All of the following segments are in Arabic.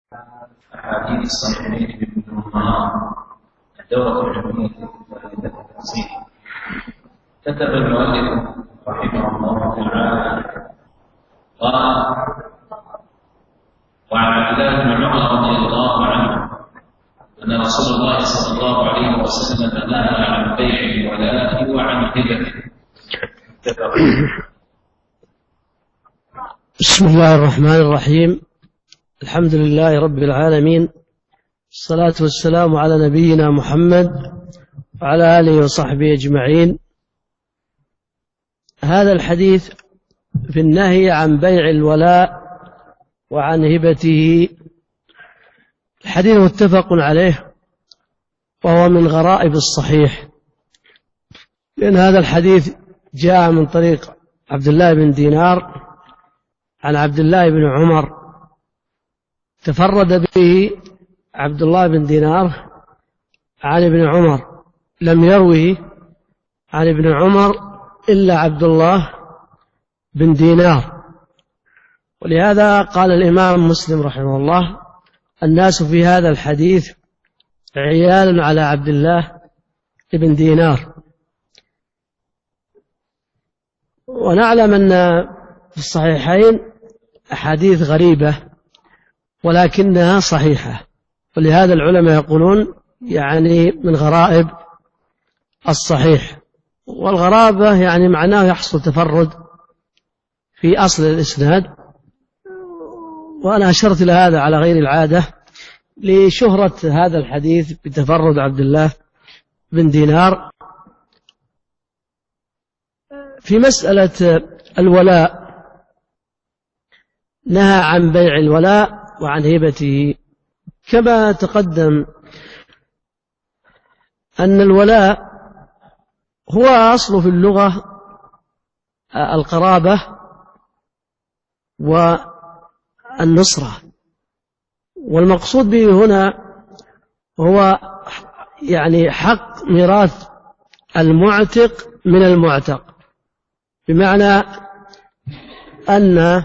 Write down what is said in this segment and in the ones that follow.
أحاديث الصحيحين بدونها الدورة العلمية في التفسير. كتب المؤلف رحمه الله تعالى قال: وعن عبد الله بن عمر رضي الله عنه أن رسول الله صلى الله عليه وسلم نهى عن بيع الولاء وعن هبته. بسم الله الرحمن الرحيم. الحمد لله رب العالمين، الصلاة والسلام على نبينا محمد وعلى آله وصحبه أجمعين. هذا الحديث في النهي عن بيع الولاء وعن هبته الحديث متفق عليه، وهو من غرائب الصحيح، لأن هذا الحديث جاء من طريق عبد الله بن دينار عن عبد الله بن عمر، تفرد به عبد الله بن دينار عن ابن عمر، لم يروه عن ابن عمر إلا عبد الله بن دينار. ولهذا قال الإمام مسلم رحمه الله: الناس في هذا الحديث عيال على عبد الله بن دينار. ونعلم أن في الصحيحين أحاديث غريبة ولكنها صحيحة، ولهذا العلماء يقولون يعني من غرائب الصحيح. والغرابة يعني معناه يحصل تفرد في أصل الإسناد، وأنا أشرت إلى هذا على غير العادة لشهرة هذا الحديث بتفرد عبد الله بن دينار. في مسألة الولاء نهى عن بيع الولاء وعن هبته، كما تقدم أن الولاء هو أصل في اللغة القرابة والنصرة، والمقصود به هنا هو يعني حق ميراث المعتق من المعتق، بمعنى أن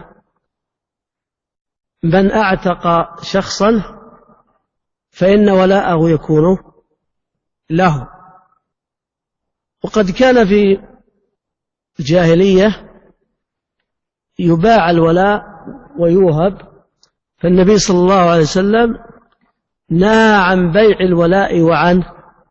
من أعتق شخصا فإن ولاءه يكون له. وقد كان في الجاهلية يباع الولاء ويوهب، فالنبي صلى الله عليه وسلم نهى عن بيع الولاء وعن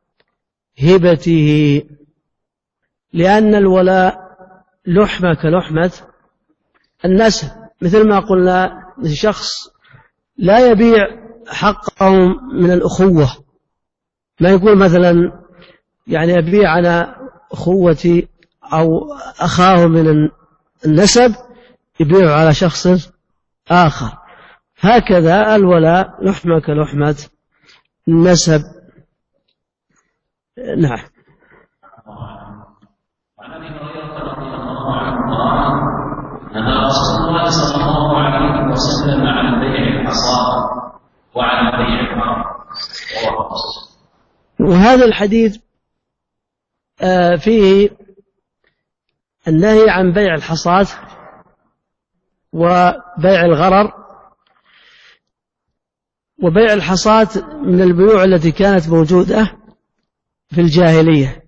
هبته، لأن الولاء لحمة كلحمة النسب، مثل ما قلنا شخص لا يبيع حقه من الأخوة، ما يقول مثلا يعني أبيع أنا أخوتي أو أخاه من النسب يبيع على شخص آخر. هكذا الولاء لحمة كلحمة النسب. نعم. نهى رسول الله صلى الله عليه وسلم عن بيع الحصى وعن بيع الغرر. وهذا الحديث فيه النهي عن بيع الحصاة وبيع الغرر. وبيع الحصاة من البيوع التي كانت موجودة في الجاهلية،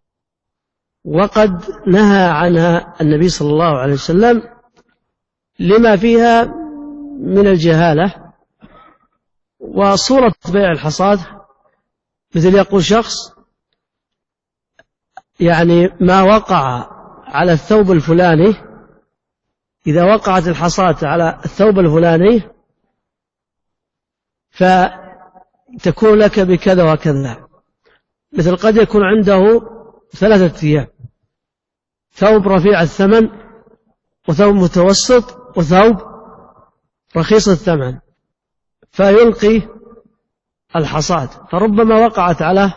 وقد نهى عنها النبي صلى الله عليه وسلم لما فيها من الجهالة. وصورة بيع الحصاة مثل يقول شخص يعني ما وقع على الثوب الفلاني، إذا وقعت الحصاة على الثوب الفلاني فتكون لك بكذا وكذا. مثل قد يكون عنده 3 ثياب: ثوب رفيع الثمن، وثوب متوسط، وثوب رخيص الثمن، فيلقي الحصاة، فربما وقعت على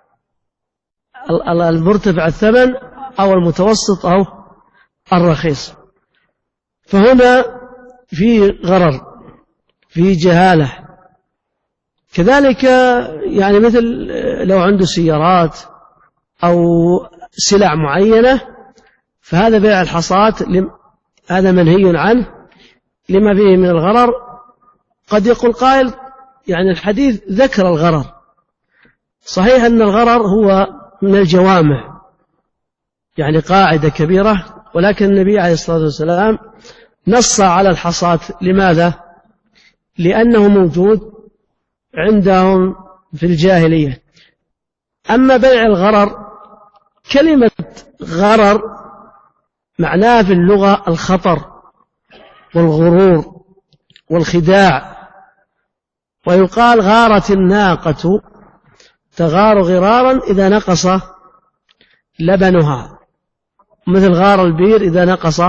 المرتفع الثمن أو المتوسط أو الرخيص. فهنا في غرر، في جهالة. كذلك يعني مثل لو عنده سيارات أو سلع معينة، فهذا بيع الحصاة هذا منهي عنه لما فيه من الغرر قد يقول قائل يعني الحديث ذكر الغرر، صحيح أن الغرر هو من الجوامع، يعني قاعدة كبيرة، ولكن النبي عليه الصلاة والسلام نص على الحصاة. لماذا؟ لأنه موجود عندهم في الجاهلية. أما بيع الغرر، كلمة غرر معناها في اللغة الخطر والغرور والخداع، ويقال غارت الناقة تغار غرارا إذا نقص لبنها، مثل غار البير إذا نقص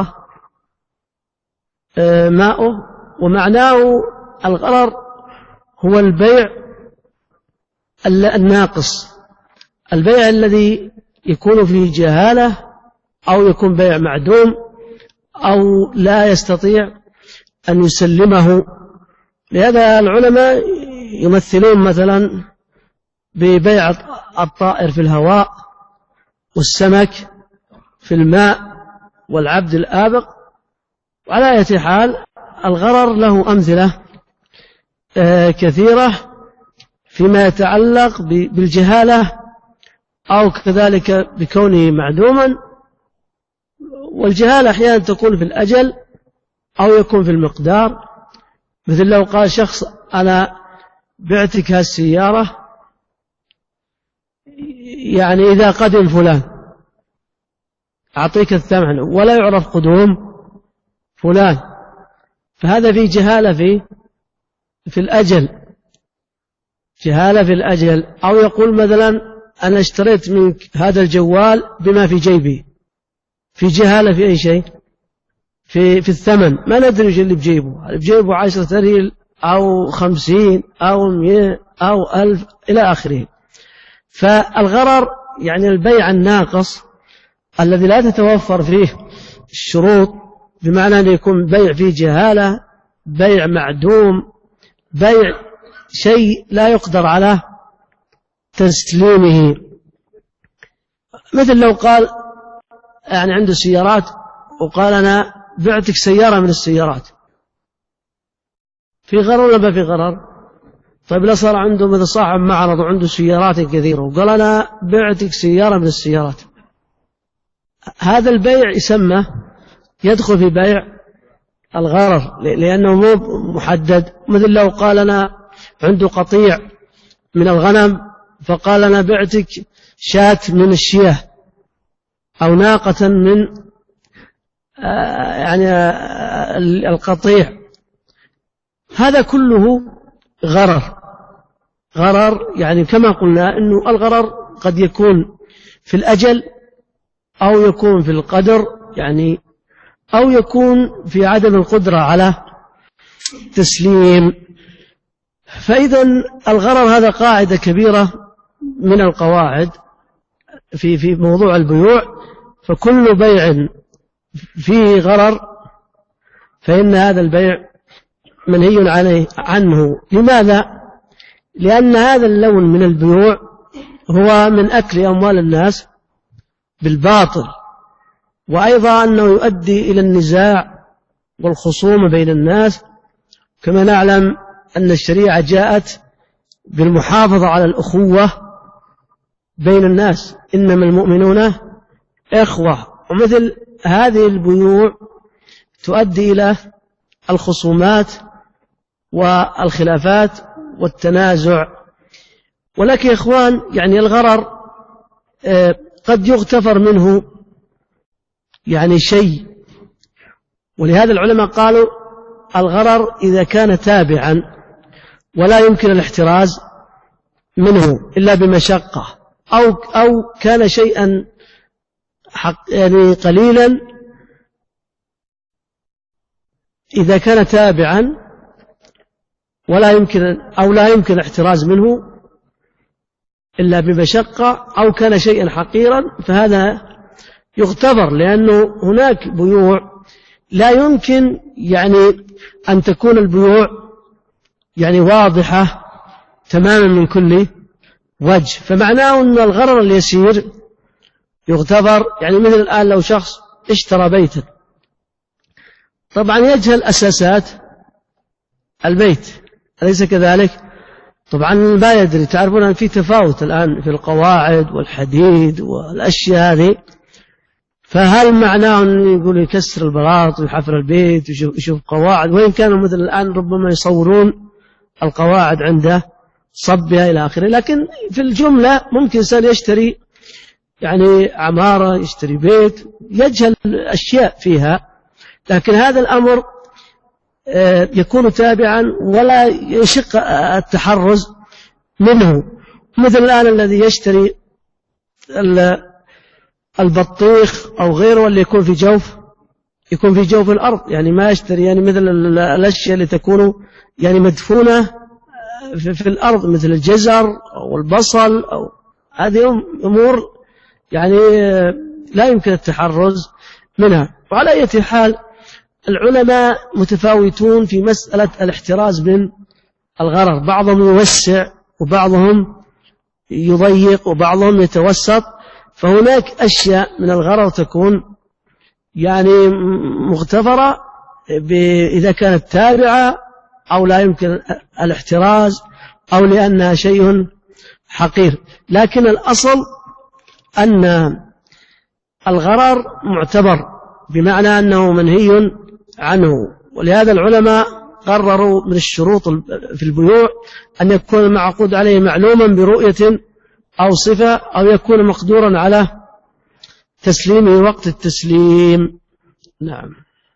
ماؤه. ومعناه الغرر هو البيع الناقص، البيع الذي يكون فيه جهالة أو يكون بيع معدوم أو لا يستطيع أن يسلمه. لهذا العلماء يمثلون مثلا ببيع الطائر في الهواء والسمك في الماء والعبد الآبق. وعلى أي حال الغرر له أمثلة كثيرة فيما يتعلق بالجهالة أو كذلك بكونه معدوما. والجهالة أحيانا تكون في الأجل أو يكون في المقدار، مثل لو قال شخص أنا بعتك هالسيارة يعني إذا قدم فلان أعطيك الثمن، ولا يعرف قدوم فلان، فهذا فيه جهالة في الأجل، جهالة في الأجل. أو يقول مثلا أنا اشتريت منك هذا الجوال بما في جيبي، في جهالة في أي شيء، في الثمن، ما ندري ايش اللي بجيبه 10 ريال أو 50 أو 100 أو 1000 إلى آخره. فالغرر يعني البيع الناقص الذي لا تتوفر فيه الشروط، بمعنى أن يكون بيع فيه جهالة، بيع معدوم، بيع شيء لا يقدر على تسليمه. مثل لو قال يعني عنده سيارات وقال أنا بعتك سيارة من السيارات، في غرر ولا ما في غرر؟ طيب لا صار عنده مثل صاحب معرض وعنده سيارات كثيرة وقال أنا بعتك سيارة من السيارات، هذا البيع يسمى يدخل في بيع الغرر لأنه مو محدد. مثل لو قال أنا عنده قطيع من الغنم فقال أنا بعتك شاة من الشياه أو ناقة من يعني القطيع، هذا كله غرر. يعني كما قلنا أنه الغرر قد يكون في الأجل أو يكون في القدر، يعني أو يكون في عدم القدرة على تسليم. فإذا الغرر هذا قاعدة كبيرة من القواعد في موضوع البيوع، فكل بيع فيه غرر فإن هذا البيع منهي عنه. لماذا؟ لأن هذا اللون من البيوع هو من أكل أموال الناس بالباطل، وأيضا أنه يؤدي إلى النزاع والخصومة بين الناس. كما نعلم أن الشريعة جاءت بالمحافظة على الأخوة بين الناس، إنما المؤمنون إخوة. ومثل هذه البيوع تؤدي إلى الخصومات والخلافات والتنازع. ولكن يا إخوان يعني الغرر قد يغتفر منه يعني شيء، ولهذا العلماء قالوا الغرر إذا كان تابعا ولا يمكن الاحتراز منه إلا بمشقة، أو كان شيئا يعني قليلا، إذا كان تابعا ولا يمكن أو لا يمكن الاحتراز منه إلا بمشقة، أو كان شيئا حقيرا، فهذا يغتفر. لأنه هناك بيوع لا يمكن يعني أن تكون البيوع يعني واضحة تماما من كل وجه، فمعناه أن الغرر اليسير يغتفر. يعني مثل الآن لو شخص اشترى بيتا، طبعا يجهل أساسات البيت، أليس كذلك؟ طبعا ما يدري. تعرفون أن في تفاوت الآن في القواعد والحديد والأشياء هذه، فهل معناه أن يقول يكسر البلاط ويحفر البيت ويشوف قواعد، وإن كانوا مثل الآن ربما يصورون القواعد عنده صبها إلى آخره، لكن في الجملة ممكن إنسان يشتري يعني عمارة، يشتري بيت، يجهل أشياء فيها، لكن هذا الأمر يكون تابعا ولا يشق التحرز منه. مثل الآن الذي يشتري البطيخ أو غيره اللي يكون في جوف الأرض، يعني ما يشتري يعني مثل الأشياء اللي تكون يعني مدفونة في الأرض مثل الجزر أو البصل، أو هذه أمور يعني لا يمكن التحرز منها. وعلى أي حال العلماء متفاوتون في مسألة الاحتراز من الغرر، بعضهم يوسع وبعضهم يضيق وبعضهم يتوسط، فهناك أشياء من الغرر تكون يعني مغتفرة إذا كانت تابعة أو لا يمكن الاحتراز أو لأنها شيء حقير، لكن الأصل أن الغرر معتبر بمعنى أنه منهي عنه. ولهذا العلماء قرروا من الشروط في البيوع أن يكون المعقود عليه معلوما برؤية أو صفة، أو يكون مقدورا على تسليمه وقت التسليم. نعم.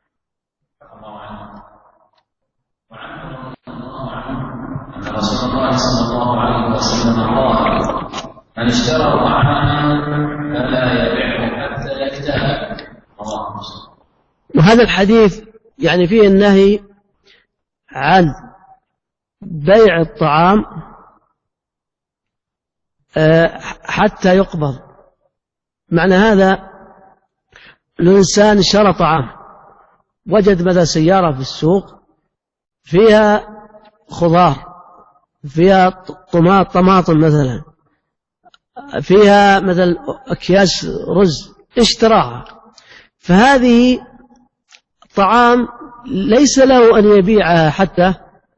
أن رسول الله صلى الله عليه وسلم قال: من اشترى طعاما فلا يبيعه حتى يكتاله. رواه مسلم. وهذا الحديث يعني فيه النهي عن بيع الطعام حتى يقبض. معنى هذا الإنسان اشترى طعام، وجد مثلا سيارة في السوق فيها خضار، فيها طماطم مثلا، فيها مثلا أكياس رز، اشتراها، فهذه طعام ليس له أن يبيعها حتى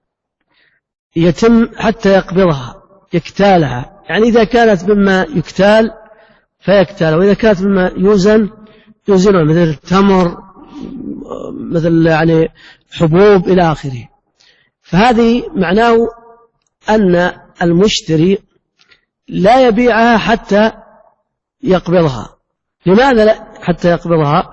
يقبضها، يكتالها. يعني إذا كانت مما يكتال فيكتال، وإذا كانت مما يوزنها مثل التمر، مثل يعني حبوب إلى آخره. فهذه معناه أن المشتري لا يبيعها حتى يقبضها. لماذا لا حتى يقبضها؟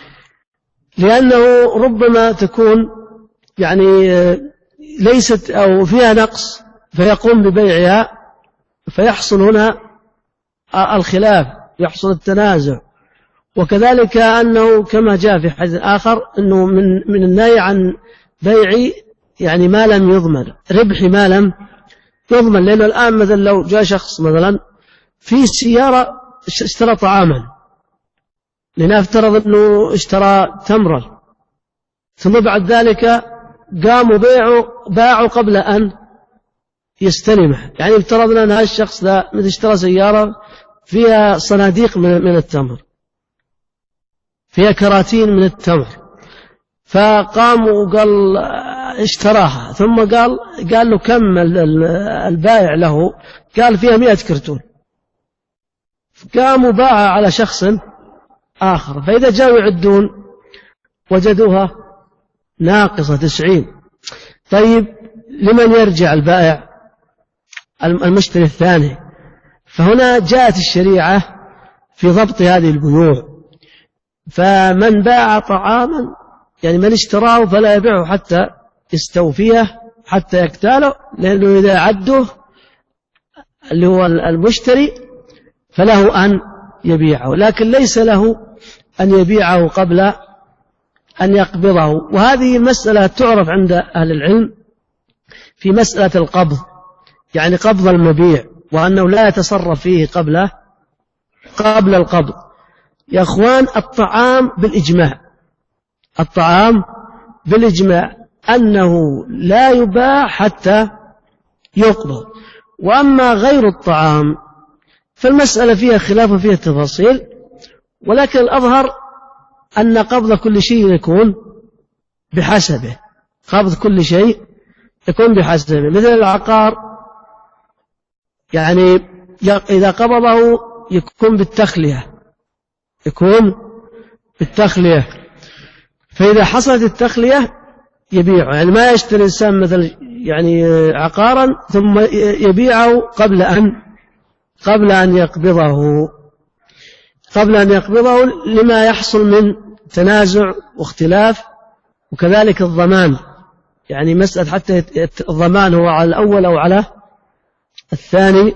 لأنه ربما تكون يعني ليست أو فيها نقص فيقوم ببيعها، فيحصل هنا الخلاف، يحصل التنازع. وكذلك أنه كما جاء في حديث آخر أنه من النهي عن بيع يعني ما لم يضمن، ربح ما لم يضمن. لأنه الآن مثلا لو جاء شخص مثلا في سيارة اشترى طعاما، لنفترض أنه اشترى تمرا، ثم بعد ذلك قاموا باعوا قبل أن يستلمه. يعني افترضنا أن هذا الشخص ذا اشترى سيارة فيها صناديق من التمر، فيها كراتين من التمر، فقام وقال اشتراها، ثم قال له كم البائع له، قال فيها 100 كرتون، قاموا باعها على شخص آخر، فإذا جاءوا يعدون وجدوها ناقصة 90. طيب لمن يرجع البائع؟ المشتري الثاني. فهنا جاءت الشريعة في ضبط هذه البيوع، فمن باع طعاما يعني من اشتراه فلا يبيعه حتى يستوفيه، حتى يكتاله، لأنه إذا عده اللي هو المشتري فله أن يبيعه، لكن ليس له أن يبيعه قبل أن يقبضه. وهذه مسألة تعرف عند أهل العلم في مسألة القبض، يعني قبض المبيع، وأنه لا يتصرف فيه قبل القبض. يا أخوان، الطعام بالإجماع أنه لا يباع حتى يقبض. وأما غير الطعام فالمسألة فيها خلاف وفيها تفاصيل، ولكن الأظهر أن قبض كل شيء يكون بحسبه، قبض كل شيء يكون بحسبه. مثل العقار يعني إذا قبضه يكون بالتخلية، فإذا حصلت التخلية يبيعه، يعني ما يشتري الإنسان مثل يعني عقارا ثم يبيعه قبل أن يقبضه لما يحصل من تنازع واختلاف. وكذلك الضمان، يعني مسألة حتى الضمان هو على الأول أو على الثاني.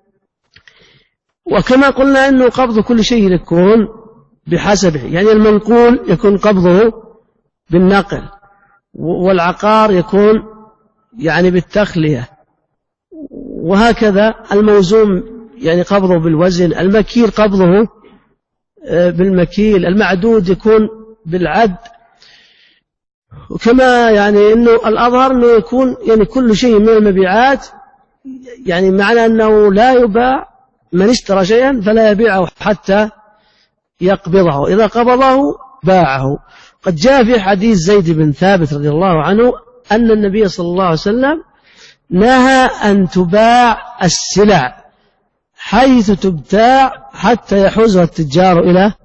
وكما قلنا أنه قبض كل شيء يكون بحسبه، يعني المنقول يكون قبضه بالنقل، والعقار يكون يعني بالتخلية، وهكذا الموزون يعني قبضه بالوزن، المكيل قبضه بالمكيل، المعدود يكون بالعد. وكما يعني أنه الأظهر أنه يكون يعني كل شيء من المبيعات، يعني معنى أنه لا يباع، من اشترى شيئا فلا يبيعه حتى يقبضه، إذا قبضه باعه. قد جاء في حديث زيد بن ثابت رضي الله عنه أن النبي صلى الله عليه وسلم نهى أن تباع السلع حيث تبتاع حتى يحوزها التجار إلى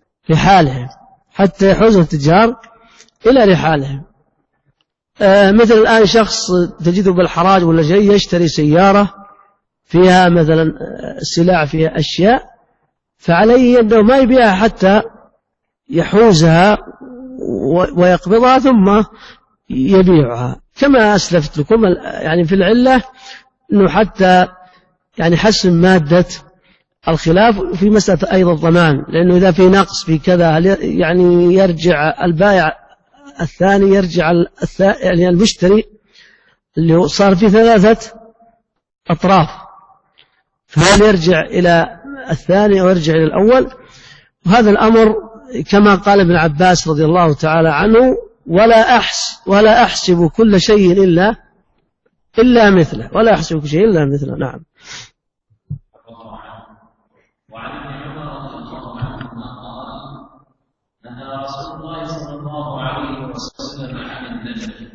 رحالهم. مثل الآن شخص تجده بالحراج ولا شيء يشتري سيارة فيها مثلا سلع فيها أشياء، فعليه أنه ما يبيعها حتى يحوزها ويقبضها ثم يبيعها. كما أسلفت لكم يعني في العلة أنه حتى يعني حسن مادة الخلاف في مسألة أيضا الضمان، لأنه إذا في نقص في كذا يعني يرجع البائع الثاني، يرجع يعني المشتري اللي صار فيه 3 أطراف، فهل يرجع إلى الثاني أو يرجع إلى الأول؟ وهذا الأمر كما قال ابن عباس رضي الله تعالى عنه: ولا أحسب كل شيء إلا مثله، ولا أحسب كل شيء إلا مثله. نعم. وعن ابن عمر رضي الله عنهما قال: نهى رسول الله صلى الله عليه وسلم عن النجش.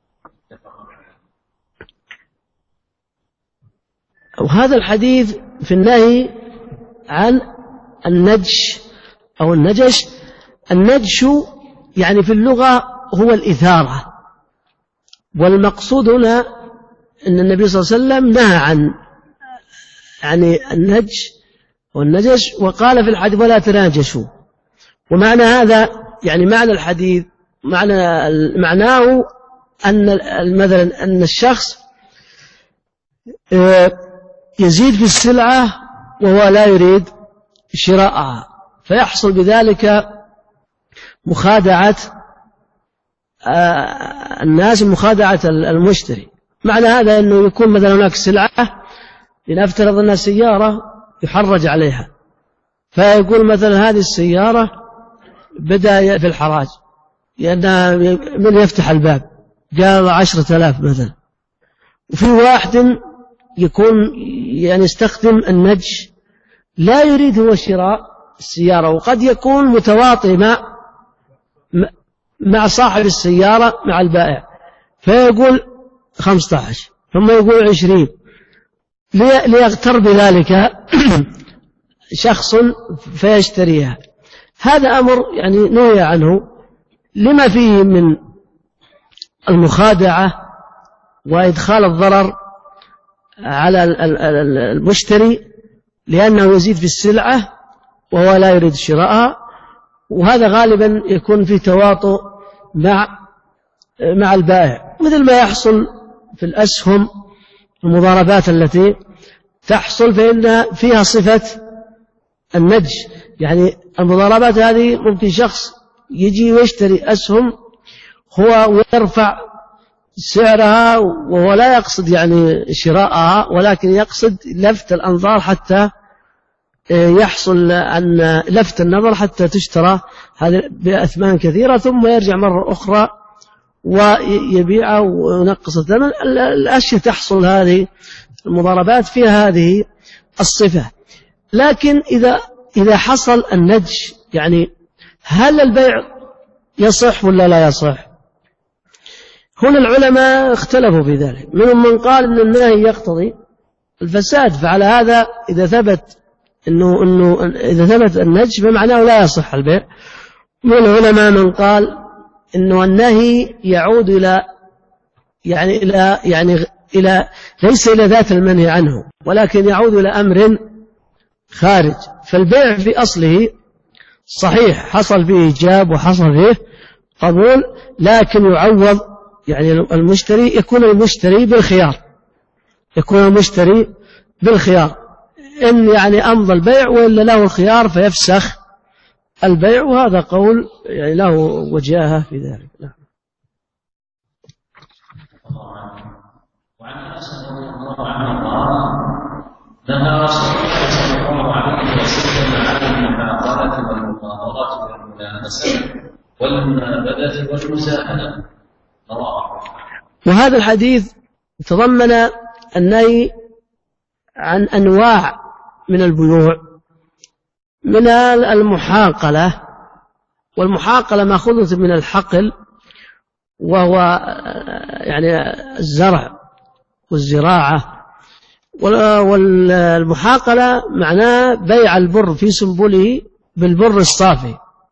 وهذا الحديث في النهي عن النجش أو النجش. النجش يعني في اللغة هو الإثارة، والمقصود هنا أن النبي صلى الله عليه وسلم نهى عن يعني النجش والنجش، وقال في الحديث: ولا تناجشوا. ومعنى هذا يعني معنى الحديث معناه أن مثلا أن الشخص يزيد في السلعة وهو لا يريد شراءها، فيحصل بذلك مخادعة الناس، مخادعة المشتري. معنى هذا أنه يكون مثلا هناك سلعة، لنفترض أنها سيارة يحرج عليها، فيقول مثلا هذه السيارة بدأ في الحراج لأنها من يفتح الباب قال 10,000 مثلا، وفي واحد يكون يعني يستخدم النجش لا يريد هو شراء السيارة، وقد يكون متواطئ مع صاحب السيارة مع البائع، فيقول 15 ثم يقول 20 ليغتر بذلك شخص فيشتريها. هذا أمر يعني نهي عنه لما فيه من المخادعة وإدخال الضرر على المشتري، لأنه يزيد في السلعة وهو لا يريد شراءها، وهذا غالبا يكون في تواطؤ مع البائع، مثل ما يحصل في الأسهم، المضاربات التي تحصل فإن فيها صفة النجش. يعني المضاربات هذه ممكن شخص يجي ويشتري أسهم هو ويرفع سعرها وهو لا يقصد يعني شراءها، ولكن يقصد لفت الأنظار حتى يحصل أن لفت النظر حتى تشترى هذه بأثمان كثيرة، ثم يرجع مرة أخرى ويبيعها وينقص الثمن. الأشياء تحصل هذه المضاربات فيها هذه الصفة. لكن إذا حصل النجش، يعني هل البيع يصح ولا لا يصح؟ هنا العلماء اختلفوا في ذلك، منهم من قال أن النهي يقتضي الفساد، فعلى هذا إذا ثبت إذا ثبت النجس فمعناه لا يصح البيع. من العلماء من قال إنه النهي يعود إلى ليس إلى ذات المنهي عنه، ولكن يعود إلى أمر خارج. فالبيع في أصله صحيح، حصل فيه إيجاب وحصل فيه قبول، لكن يعوض يعني المشتري يكون المشتري بالخيار إن يعني أمضى البيع وإلا له الخيار فيفسخ البيع، وهذا قول يعني له وجاهة في ذلك. نعم. وعن أنس رضي الله عنه قال نهى رسول الله صلى الله عليه وسلم عن المحاقرة والمخاطرة والملامسة والمنابذة والمزاحمة. وهذا الحديث تضمن النهي عن أنواع من البيوع، من المحاقلة، والمحاقلة مأخوذة من الحقل، وهو يعني الزرع والزراعة. والمحاقلة معناه بيع البر في سنبله بالبر الصافي،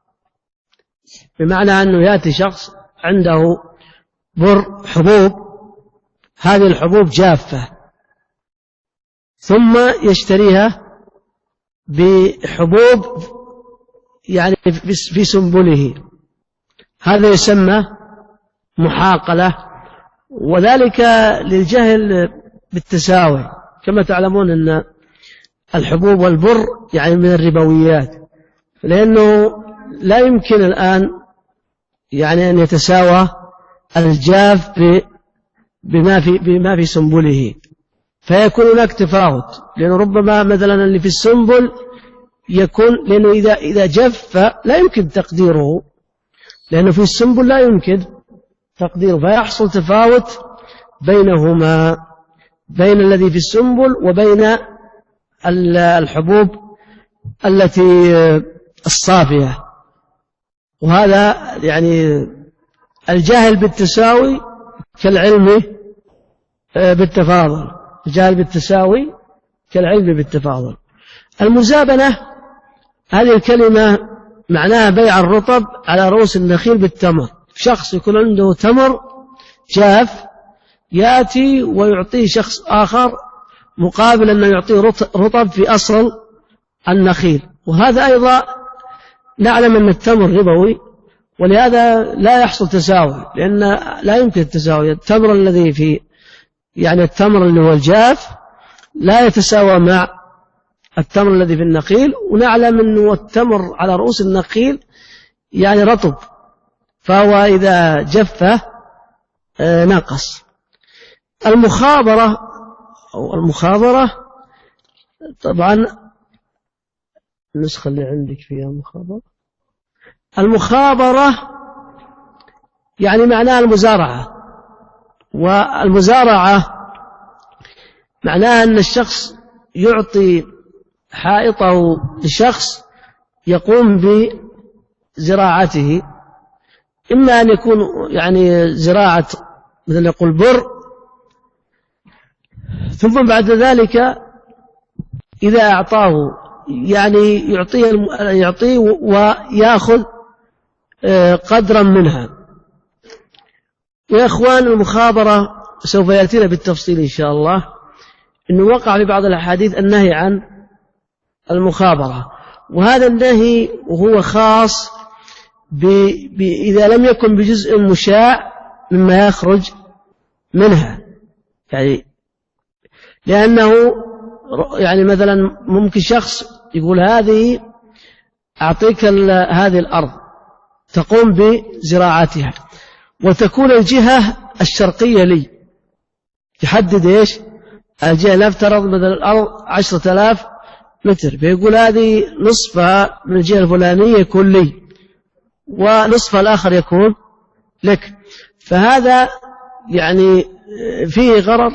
بمعنى أنه يأتي شخص عنده حبوب، هذه الحبوب جافة، ثم يشتريها بحبوب يعني في سنبله، هذا يسمى محاقلة. وذلك للجهل بالتساوي، كما تعلمون أن الحبوب والبر يعني من الربويات، لأنه لا يمكن الآن يعني أن يتساوى الجاف بما في سنبله، فيكون هناك تفاوت، لأنه ربما مثلا اللي في السنبل يكون، لأنه إذا جف لا يمكن تقديره، لأنه في السنبل لا يمكن تقديره، فيحصل تفاوت بينهما، بين الذي في السنبل وبين الحبوب التي الصافية. وهذا يعني الجاهل بالتساوي كالعلم بالتفاضل، الجاهل بالتساوي كالعلم بالتفاضل. المزابنة هذه الكلمة معناها بيع الرطب على رؤوس النخيل بالتمر، شخص يكون عنده تمر جاف يأتي ويعطيه شخص آخر مقابل أنه يعطيه رطب في أصل النخيل، وهذا أيضا نعلم أن التمر ربوي، ولهذا لا يحصل تساوي، لأن لا يمكن التساوي. التمر الذي في يعني التمر اللي هو الجاف لا يتساوى مع التمر الذي في النخيل، ونعلم أنه التمر على رؤوس النخيل يعني رطب، فهو إذا جف نقص. المخابرة طبعا النسخة اللي عندك فيها المخابرة يعني معناها المزارعة، والمزارعة معناها أن الشخص يعطي حائطه لشخص يقوم بزراعته، إما أن يكون يعني زراعة مثل يقول بر، ثم بعد ذلك إذا أعطاه يعني يعطيه ويأخذ قدرا منها. ويا إخوان المخابرة سوف يأتينا بالتفصيل إن شاء الله، إنه وقع في بعض الأحاديث النهي عن المخابرة، وهذا النهي وهو خاص إذا لم يكن بجزء مشاع مما يخرج منها، يعني لأنه يعني مثلا ممكن شخص يقول هذه أعطيك هذه الأرض تقوم بزراعتها، وتكون الجهة الشرقية لي، تحدد إيش الجهة، نفترض مثلا الأرض 10,000 متر، فيقول هذه نصفها من الجهة الفلانية يكون لي، ونصفها الآخر يكون لك. فهذا يعني فيه غرر،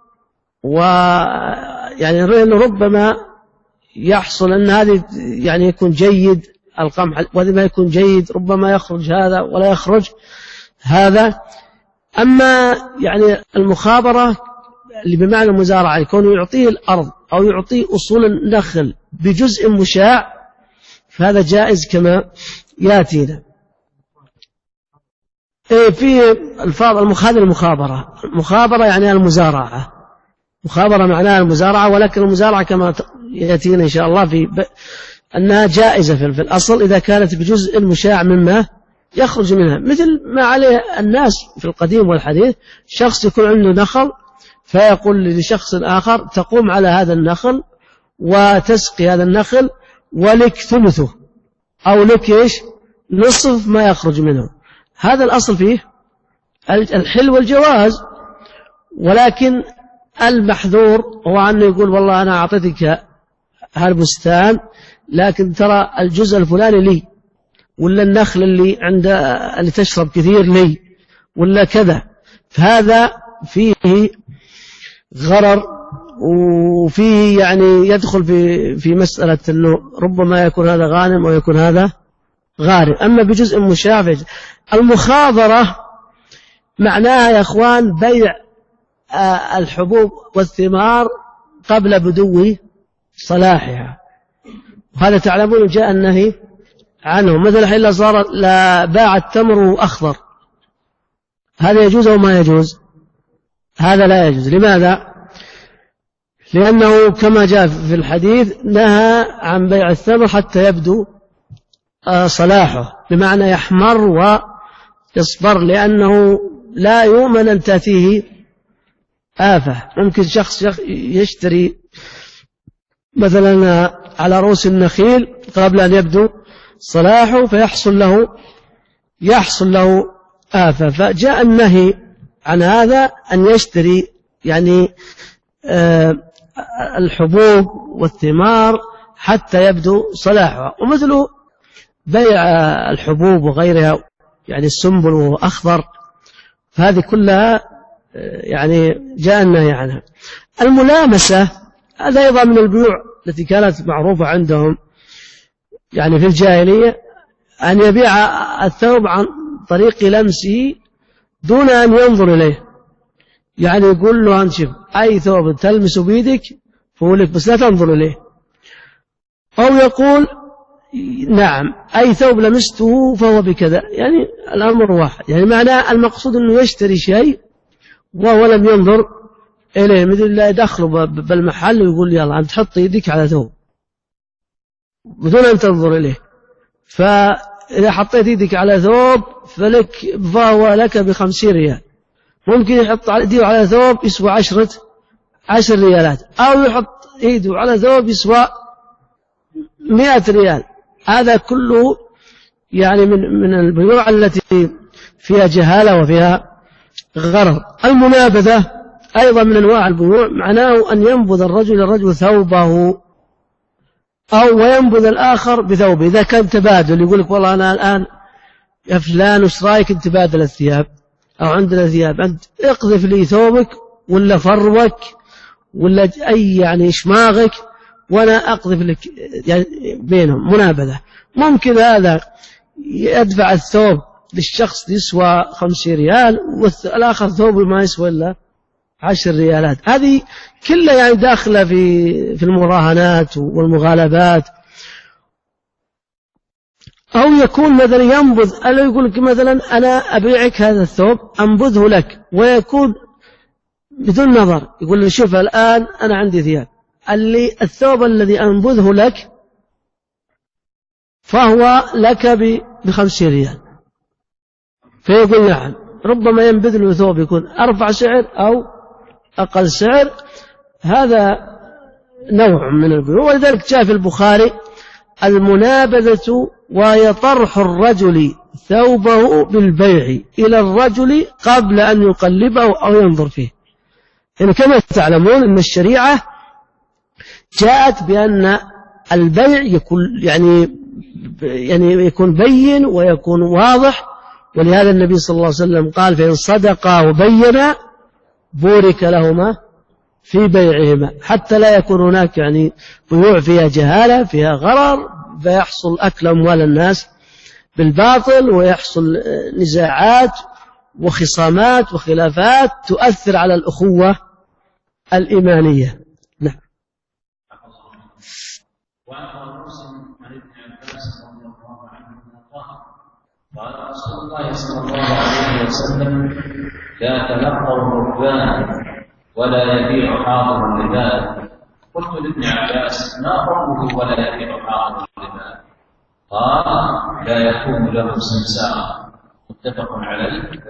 ويعني ربما يحصل أن هذه يعني يكون جيد القمح، وهذا ما يكون جيد، ربما يخرج هذا ولا يخرج هذا. أما يعني المخابرة اللي بمعنى المزارعة يكون يعطيه الأرض أو يعطيه أصول النخل بجزء مشاع فهذا جائز كما يأتينا. في الفاظ المخابرة يعني المزارعة، مخابرة معناها المزارعة، ولكن المزارعة كما يأتينا إن شاء الله أنها جائزة في الأصل إذا كانت بجزء مشاع مما يخرج منها، مثل ما عليه الناس في القديم والحديث. شخص يكون عنده نخل فيقول لشخص آخر تقوم على هذا النخل وتسقي هذا النخل ولك ثلثه أو لك نصف ما يخرج منه. هذا الأصل فيه الحل والجواز، ولكن المحذور هو أنه يقول والله أنا أعطيتك هالبستان لكن ترى الجزء الفلاني لي، ولا النخل اللي تشرب كثير لي، ولا كذا. فهذا فيه غرر، وفيه يعني يدخل في مسألة أنه ربما يكون هذا غانم ويكون هذا غارم. أما بجزء مشابه المخاضرة معناها يا أخوان بيع الحبوب والثمار قبل بدو صلاحها، وهذا تعلمون جاء النهي عنه. مثلا إلا صار لا باع التمر أخضر، هذا يجوز أو ما يجوز؟ هذا لا يجوز. لماذا؟ لأنه كما جاء في الحديث نهى عن بيع الثمر حتى يبدو صلاحه، بمعنى يحمر ويصفر، لأنه لا يؤمن أن تأتيه آفة. ممكن شخص يشتري مثلا على رؤوس النخيل قبل أن يبدو صلاحه فيحصل له آفة، فجاء النهي عن هذا أن يشتري يعني الحبوب والثمار حتى يبدو صلاحها. ومثل بيع الحبوب وغيرها يعني السنبل وهو أخضر، فهذه كلها يعني جاء النهي عنها. الملامسة هذا أيضا من البيوع التي كانت معروفة عندهم يعني في الجاهلية، أن يبيع الثوب عن طريق لمسه دون أن ينظر إليه. يعني يقول له أنشف أي ثوب تلمس بيدك فهو لك بس لا تنظر إليه، أو يقول نعم أي ثوب لمسته فهو بكذا، يعني الأمر واحد. يعني معناه المقصود أنه يشتري شيء وهو لم ينظر إليه، مثل لا يدخله بالمحل ويقول يلا أنت تحط يدك على ثوب بدون أن تنظر إليه، فإذا حطيت يدك على ثوب فهو لك ب50 ريال. ممكن يحط يده على ثوب يسوى 10 ريالات، أو يحط يده على ثوب يسوى 100 ريال. هذا كله يعني من البيوع التي فيها جهالة وفيها غرر. المنابذة أيضا من أنواع البيوع، معناه أن ينبذ الرجل ثوبه أو وينبذ الآخر بثوبه. إذا كان تبادل يقول لك والله أنا الآن يا فلان وش رأيك نتبادل الثياب، أو عندنا ثياب أنت اقذف لي ثوبك ولا فروك ولا أي يعني شماغك وأنا أقذف لك يعني بينهم منابذة. ممكن هذا يدفع الثوب للشخص يسوى 50 ريال والآخر ثوب ما يسوى إلا 10 ريالات. هذه كلها يعني داخلة في المراهنات والمغالبات. أو يكون مثلا ينبذ، ألا يقول لك مثلا أنا أبيعك هذا الثوب أنبذه لك، ويكون بدون نظر، يقول لي شوف الآن أنا عندي ثياب، الثوب الذي أنبذه لك فهو لك ب50 ريال، فيقول نعم. ربما ينبذ له ثوب يكون أرفع سعر أو أقل سعر. هذا نوع من البيوع. ولذلك جاء في البخاري المنابذة وهي طرح الرجل ثوبه بالبيع إلى الرجل قبل أن يقلبه أو ينظر فيه. يعني كما تعلمون أن الشريعة جاءت بأن البيع يكون يعني يكون بين ويكون واضح، ولهذا النبي صلى الله عليه وسلم قال فإن صدقا وبينا بورك لهما في بيعهما، حتى لا يكون هناك يعني بيوع فيها جهالة فيها غرر فيحصل أكل أموال الناس بالباطل ويحصل نزاعات وخصامات وخلافات تؤثر على الأخوة الإيمانية. نعم. وعن مسلم عن ابن عباس رضي الله عنهما قال رسول الله صلى الله عليه وسلم: لا تلقوا الركبان ولا يبيع حاضر اللباد. قلت لابن عباس: ما قوله ولا يبيع حاضر اللباد؟ قال: لا يكون له سمسار. متفق عليه.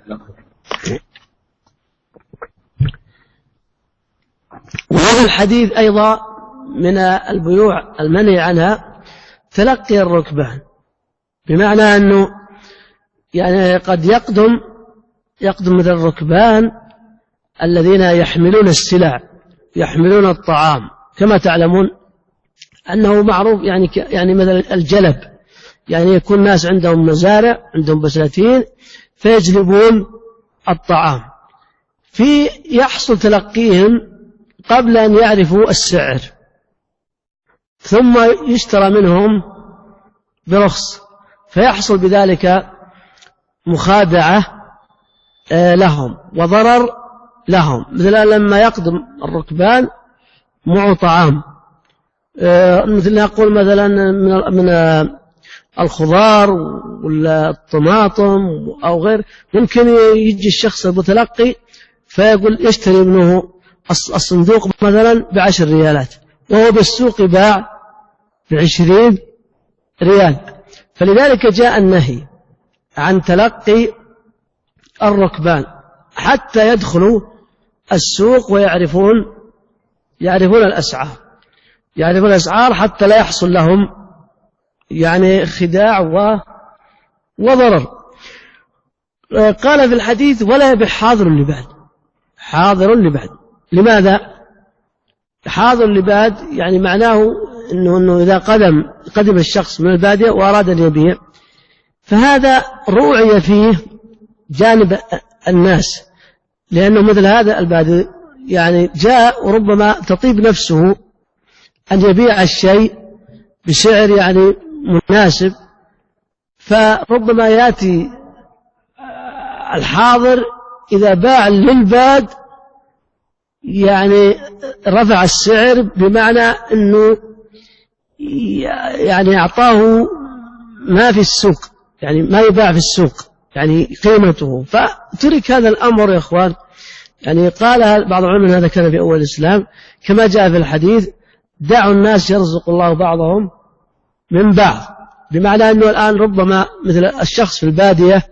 وهذا الحديث أيضا من البيوع المنهي عنها تلقي الركبان، بمعنى أنه يعني قد يقدم مثل الركبان الذين يحملون السلع، يحملون الطعام، كما تعلمون أنه معروف يعني مثل الجلب، يعني يكون ناس عندهم مزارع، عندهم بساتين، فيجلبون الطعام، يحصل تلقيهم قبل أن يعرفوا السعر، ثم يشترى منهم برخص، فيحصل بذلك مخادعة لهم وضرر لهم. مثل لما يقدم الركبان معه طعام، مثل نقول مثلا من الخضار ولا الطماطم أو غير، ممكن يجي الشخص المتلقي فيقول يشتري منه الصندوق مثلا ب10 ريالات، وهو بالسوق باع ب20 ريال. فلذلك جاء النهي عن تلقي الركبان حتى يدخلوا السوق ويعرفون الأسعار، حتى لا يحصل لهم يعني خداع وضرر. قال في الحديث: ولا يبيع حاضر اللباد. لماذا؟ حاضر اللباد يعني معناه إنه إذا قدم الشخص من البادية وأراد أن يبيع، فهذا روعي فيه جانب الناس، لأنه مثل هذا البادي يعني جاء وربما تطيب نفسه أن يبيع الشيء بسعر يعني مناسب، فربما يأتي الحاضر إذا باع للباد يعني رفع السعر، بمعنى أنه يعني أعطاه ما في السوق، يعني ما يباع في السوق يعني قيمته. فترك هذا الأمر يا إخوان. يعني قال بعض العلماء هذا كان في أول الإسلام، كما جاء في الحديث: دعوا الناس يرزق الله بعضهم من بعض، بمعنى أنه الآن ربما مثل الشخص في البادية،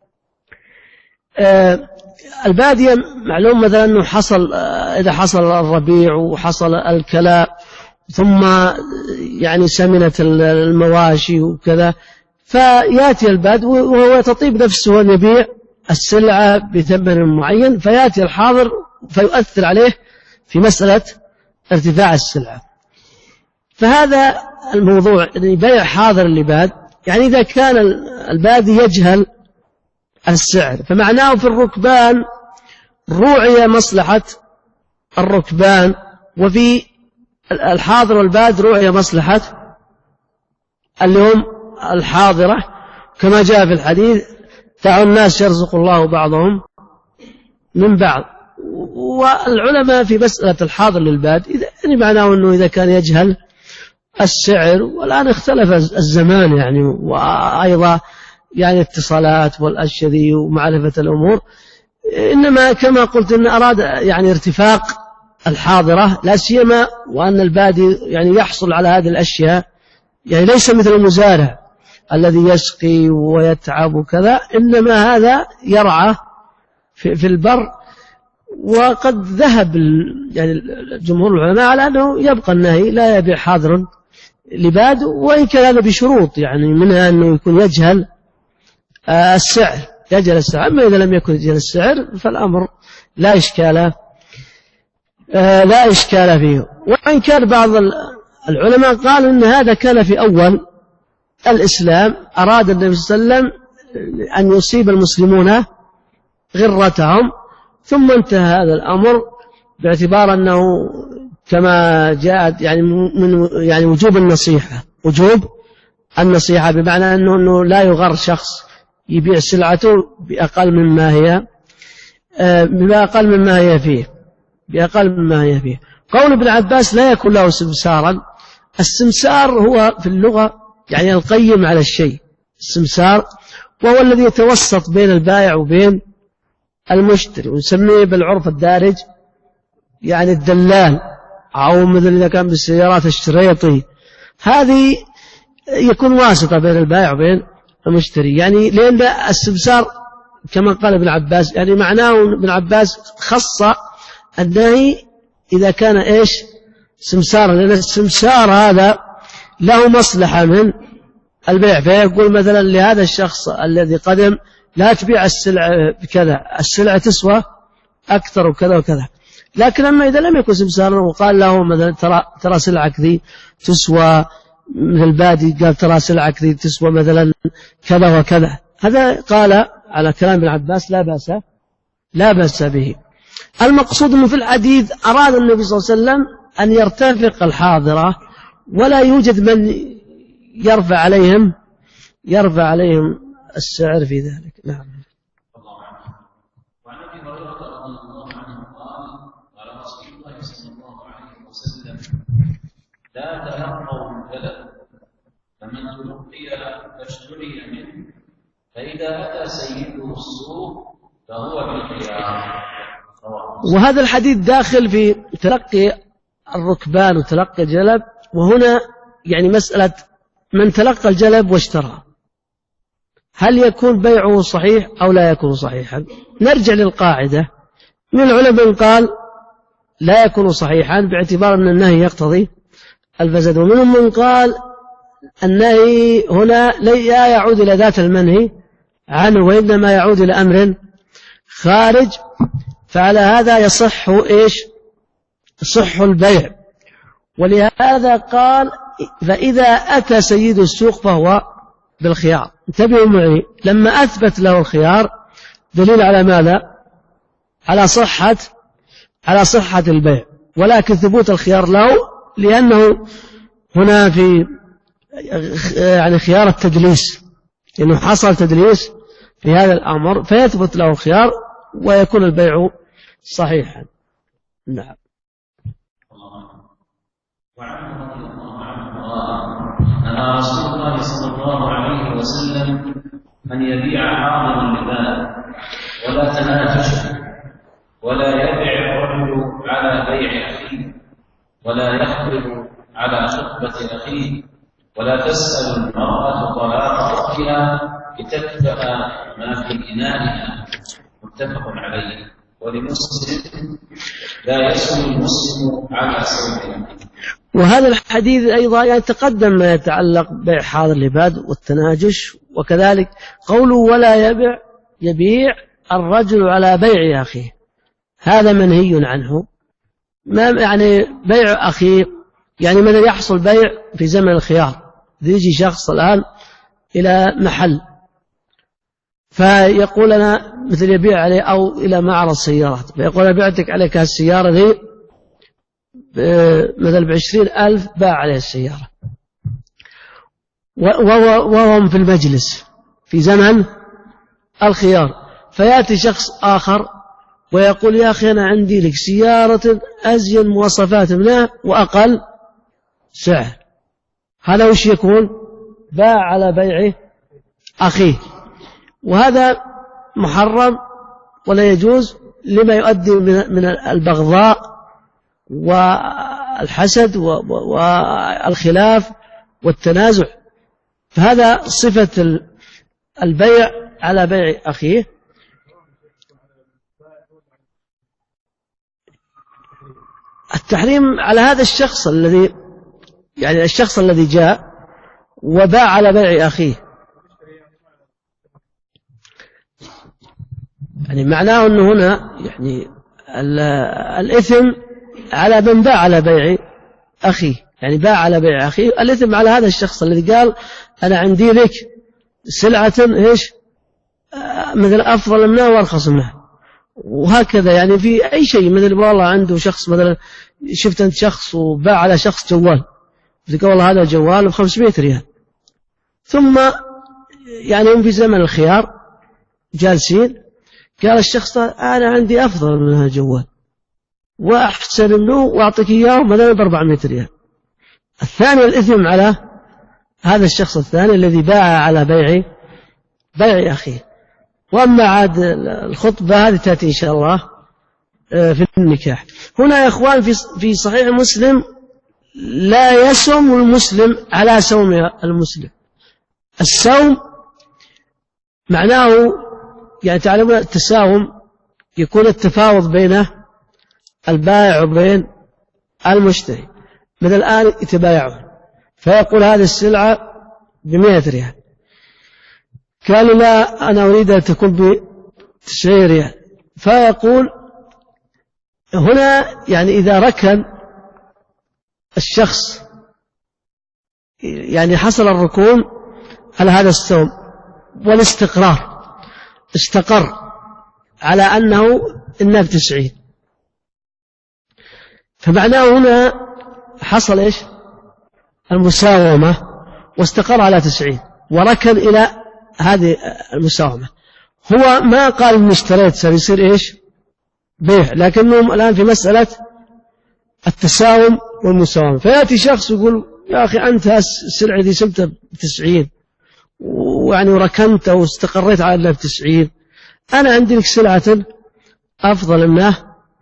البادية معلوم مثلا أنه إذا حصل الربيع وحصل الكلاء ثم يعني سمنت المواشي وكذا، فيأتي الباد وهو يتطيب نفسه أن يبيع السلعة بثمن معين، فيأتي الحاضر فيؤثر عليه في مسألة ارتفاع السلعة. فهذا الموضوع بيع حاضر اللباد، يعني إذا كان البادي يجهل السعر، فمعناه في الركبان روعي مصلحة الركبان، وفي الحاضر والباد روعي مصلحة اليوم الحاضرة، كما جاء في الحديث: دعوا الناس يرزق الله بعضهم من بعض. والعلماء في مسألة الحاضر للباد يعني معناه أنه إذا كان يجهل السعر، والآن اختلف الزمان يعني، وأيضا يعني اتصالات والأشياء ذي ومعرفة الأمور، إنما كما قلت إن أراد يعني ارتفاق الحاضرة، لا سيما وأن البادي يعني يحصل على هذه الأشياء، يعني ليس مثل المزارع الذي يسقي ويتعب وكذا، إنما هذا يرعى في البر. وقد ذهب يعني جمهور العلماء على أنه يبقى النهي لا يبيع حاضر لباد، وإن كان هذا بشروط، يعني منها أنه يكون يجهل السعر. أما إذا لم يكن يجهل السعر فالأمر لا إشكال فيه. وإن كان بعض العلماء قالوا أن هذا كان في أول الإسلام، أراد النبي صلى الله عليه وسلم أن يصيب المسلمون غرتهم، ثم انتهى هذا الأمر باعتبار أنه كما جاءت يعني وجوب النصيحة، بمعنى أنه لا يغر شخص يبيع سلعته بأقل مما هي بأقل مما هي فيه، بأقل مما هي فيه. قول ابن عباس لا يكون له سمسارا، السمسار هو في اللغة يعني القيم على الشيء، السمسار وهو الذي يتوسط بين البائع وبين المشتري، ونسميه بالعرف الدارج يعني الدلال، أو مثل إذا كان بالسيارات الشريطي، هذه يكون واسطة بين البائع وبين المشتري. يعني لأن السمسار كما قال ابن عباس، يعني معناه ابن عباس خص النهي إذا كان إيش سمسارا، لأن السمسار هذا له مصلحة من البيع، فيقول مثلا لهذا الشخص الذي قدم لا تبيع السلعة بكذا، السلعة تسوى أكثر وكذا وكذا. لكن أما إذا لم يكن سمسارا وقال له مثلا ترى سلعة ذي تسوى من البادي، قال ترى سلعة ذي تسوى مثلا كذا وكذا، هذا قال على كلام ابن عباس لا بأس به. المقصود أنه في الحديث أراد النبي صلى الله عليه وسلم أن يرتفق الحاضرة ولا يوجد من يرفع عليهم السعر في ذلك. نعم. وعن ابي هريره رضي الله عنه قال رسول الله صلى الله عليه وسلم: لا تلقوا البلد، فمن تلقي فاشتري منه، فاذا اتى سيده السوق فهو بالخيار. وهذا الحديث داخل في تلقي الركبان وتلقي الجلب، وهنا يعني مسألة من تلقى الجلب واشترى هل يكون بيعه صحيح أو لا يكون صحيحا؟ نرجع للقاعدة، من العلماء من قال لا يكون صحيحا باعتبار أن النهي يقتضي الفساد، ومنهم من قال النهي هنا لا يعود إلى ذات المنهي عنه وإنما يعود إلى أمر خارج، فعلى هذا يصح البيع. ولهذا قال فإذا أتى سيد السوق فهو بالخيار. انتبهوا معي، لما أثبت له الخيار دليل على ماذا؟ على صحة البيع، ولكن ثبوت الخيار له لأنه هنا في يعني خيار التدليس، لأنه حصل تدليس في هذا الأمر فيثبت له الخيار ويكون البيع صحيحا. نعم. وعنه رضي الله عنه نهى رسول الله صلى الله عليه وسلم أن يبيع حاضر لباد ولا تناجش، ولا يبيع الرجل على بيع أخيه، ولا يخطب على خطبة أخيه، ولا تسأل المرأة طلاق أختها لتكفأ ما في إنائها. متفق عليه. ولمسلم: لا يسأل المسلم على سوء. وهذا الحديث أيضا يعني تقدم ما يتعلق ببيع حاضر العباد والتناجش، وكذلك قوله ولا يبيع الرجل على بيع أخيه، هذا منهي عنه. ما يعني بيع أخيه؟ يعني من يحصل بيع في زمن الخيار، يجي شخص الآن إلى محل فيقول أنا مثل يبيع عليه، أو إلى معرض سيارات فيقول أنا بعتك عليك السيارة ذي مثل ب20,000، باع عليه السيارة وهم في المجلس في زمن الخيار، فيأتي شخص آخر ويقول يا أخي أنا عندي لك سيارة أزين مواصفات منها وأقل سعر، هذا وش يكون؟ باع على بيع أخيه، وهذا محرم ولا يجوز لما يؤدي من البغضاء والحسد والخلاف والتنازع. فهذا صفة البيع على بيع أخيه. التحريم على هذا الشخص الذي جاء وباع على بيع أخيه، يعني معناه أنه هنا يعني الإثم على من باع على بيع أخيه، يعني باع على بيع أخيه، الإثم على هذا الشخص الذي قال أنا عندي لك سلعة مثل أفضل منها وأرخص منها، وهكذا يعني في أي شيء. مثل والله عنده شخص مثلا شفت أنت شخص وباع على شخص جوال، تقول والله هذا جوال ب500 ريال، ثم يعني هم في زمن الخيار جالسين قال الشخص أنا عندي أفضل من هذا الجوال وأحسن منه وأعطيك إياه مثلا ب400 ريال. الثاني الإثم على هذا الشخص الثاني الذي باع على بيع أخيه. وأما عاد الخطبة هذه تأتي إن شاء الله في النكاح. هنا يا إخوان في صحيح مسلم لا يسوم المسلم على سوم المسلم. السوم معناه يعني تعلمون التساوم يكون التفاوض بين البائع وبين المشتري. مثل الآن يتبايعون فيقول هذه السلعة ب100 ريال، قال لا أنا أريد أن تكون ب90 ريال، فيقول هنا يعني إذا ركن الشخص يعني حصل الركون على هذا السوم والاستقرار استقر على أنه إنه ب90، فمعناه هنا حصل إيش المساومة واستقر على 90 وركن إلى هذه المساومة. هو ما قال إني اشتريت سيصير إيش بيع، لكنهم الآن في مسألة التساوم والمساومة. فيأتي شخص يقول يا أخي أنت السلعة دي سمتها ب90 ويعني وركنت واستقريت على أنها ب90، أنا عندي لك سلعة أفضل منه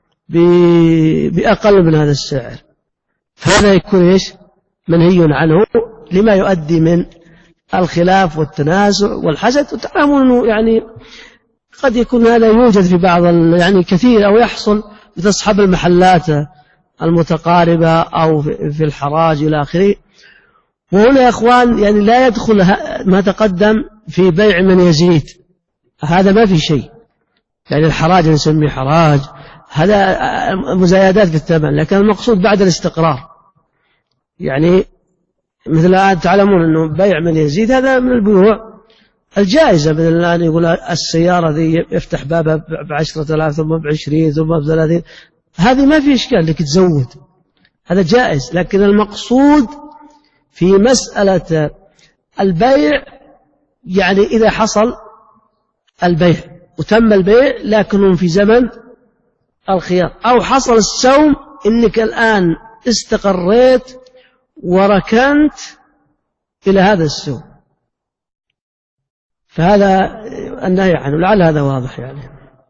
بأقل من هذا السعر. فهذا يكون إيش منهي عنه لما يؤدي من الخلاف والتنازع والحسد. وتعلمون أنه يعني قد يكون هذا يوجد في بعض يعني كثير أو يحصل مثل أصحاب المحلات المتقاربة أو في الحراج إلى آخره. وهنا يا إخوان يعني لا يدخل ما تقدم في بيع من يزيد، هذا ما في شيء، يعني الحراج نسميه حراج، هذا مزايدات في الثمن، لكن المقصود بعد الاستقرار. يعني مثل الآن تعلمون أنه بيع من يزيد هذا من البيوع الجائزة. مثل الآن يقول السيارة ذي يفتح بابها ب10,000 ثم ب20 ثم ب30، هذه ما في إشكال لك تزود، هذا جائز. لكن المقصود في مسألة البيع يعني إذا حصل البيع وتم البيع لكنهم في زمن الخيار، أو حصل السوم إنك الآن استقريت وركنت إلى هذا السوم، فهذا النهي عنه. لعل هذا واضح يعني.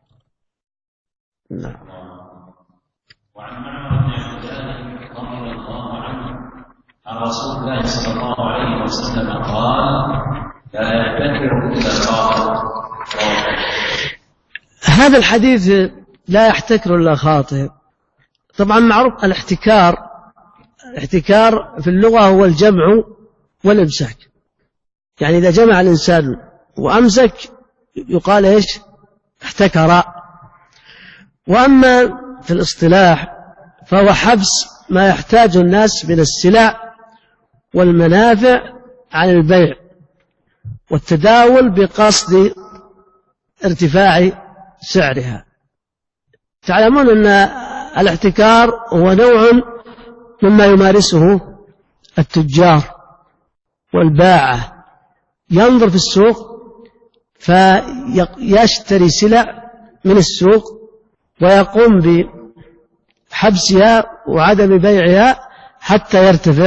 نعم. وعن معمر بن عبد رضي الله عنه عن رسول الله صلى الله عليه وسلم قال لا يحتكر إلا خاطئ. هذا الحديث لا يحتكر إلا خاطئ. طبعا معروف الاحتكار في اللغة هو الجمع والإمساك، يعني إذا جمع الإنسان وأمسك يقال إيش احتكر. وأما في الاصطلاح فهو حبس ما يحتاج الناس من السلع والمنافع عن البيع والتداول بقصد ارتفاع سعرها. تعلمون أن الاحتكار هو نوع مما يمارسه التجار والباعة، ينظر في السوق فيشتري سلع من السوق ويقوم بحبسها وعدم بيعها حتى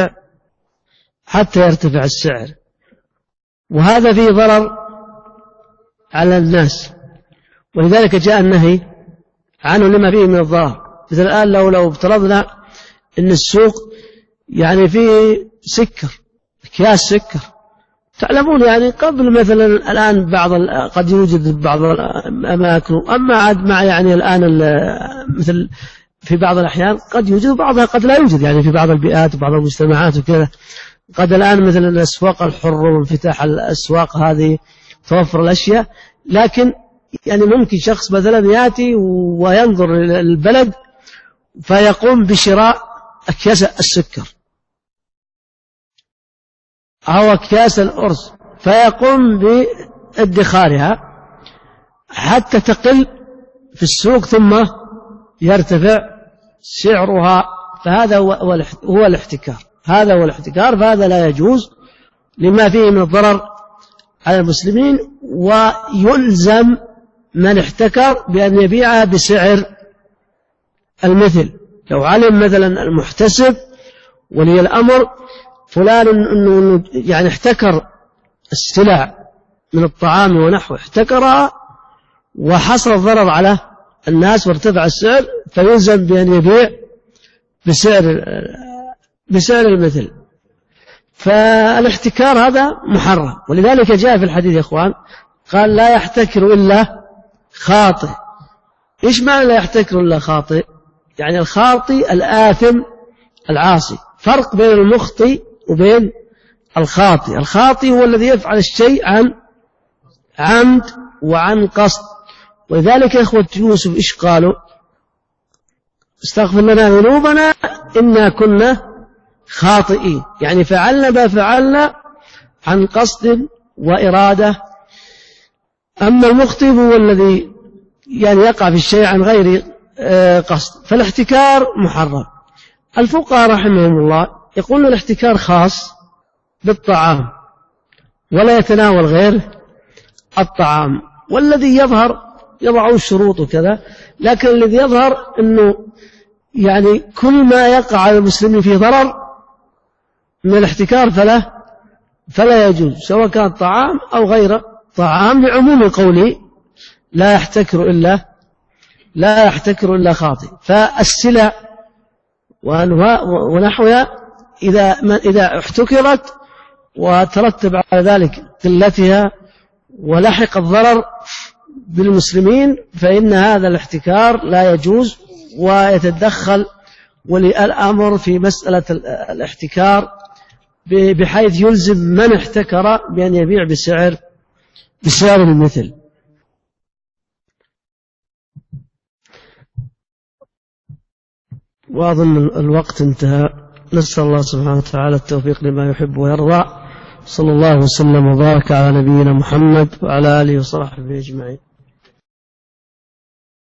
يرتفع السعر، وهذا فيه ضرر على الناس، ولذلك جاء النهي عنه لما فيه من الضرر. مثل الآن لو افترضنا أن السوق يعني فيه سكر، أكياس سكر، تعلمون يعني قبل مثلا الآن قد يوجد بعض الأماكن، أما عاد مع يعني الآن مثل في بعض الأحيان قد يوجد بعضها قد لا يوجد، يعني في بعض البيئات وبعض المجتمعات وكذا. قد الآن مثل الأسواق الحرة وانفتاح الأسواق هذه توفر الأشياء، لكن يعني ممكن شخص مثلا يأتي وينظر البلد فيقوم بشراء أكياس السكر أو أكياس الأرز، فيقوم بادخارها حتى تقل في السوق ثم يرتفع سعرها، فهذا هو الاحتكار. هذا هو الاحتكار، فهذا لا يجوز لما فيه من الضرر على المسلمين، ويلزم من احتكر بأن يبيعها بسعر المثل. لو علم مثلا المحتسب ولي الأمر فلان أنه يعني احتكر السلع من الطعام ونحوه، احتكرها وحصل الضرر على الناس وارتفع السعر، فيلزم بأن يبيع بسعر المثل. فالاحتكار هذا محرم، ولذلك جاء في الحديث يا إخوان قال لا يحتكر إلا خاطئ. إيش معنى لا يحتكر إلا خاطئ؟ يعني الخاطئ الآثم العاصي. فرق بين المخطئ وبين الخاطئ. الخاطئ هو الذي يفعل الشيء عن عمد وعن قصد. ولذلك يا إخوة يوسف إيش قالوا؟ استغفر لنا ذنوبنا إنا كنا خاطئين، يعني فعلنا ما فعلنا عن قصد وإرادة. أما المخطئ هو الذي يعني يقع في الشيء عن غير قصد. فالاحتكار محرم. الفقهاء رحمهم الله يقولون الاحتكار خاص بالطعام ولا يتناول غير الطعام، والذي يظهر يضعون شروط وكذا، لكن الذي يظهر أنه يعني كل ما يقع على المسلمين فيه ضرر من الاحتكار فلا يجوز، سواء كان طعام أو غير طعام، لعموم قوله لا يحتكر إلا خاطئ. فالسلع ونحوها إذا احتكرت وترتب على ذلك قلتها ولحق الضرر بالمسلمين فإن هذا الاحتكار لا يجوز، ويتدخل ولي الأمر في مسألة الاحتكار بحيث يلزم من احتكر بأن يبيع بسعر المثل. وأظن الوقت انتهى. نسأل الله سبحانه وتعالى التوفيق لما يحب ويرضى. صلى الله وسلم وبارك على نبينا محمد وعلى آله وصحبه أجمعين.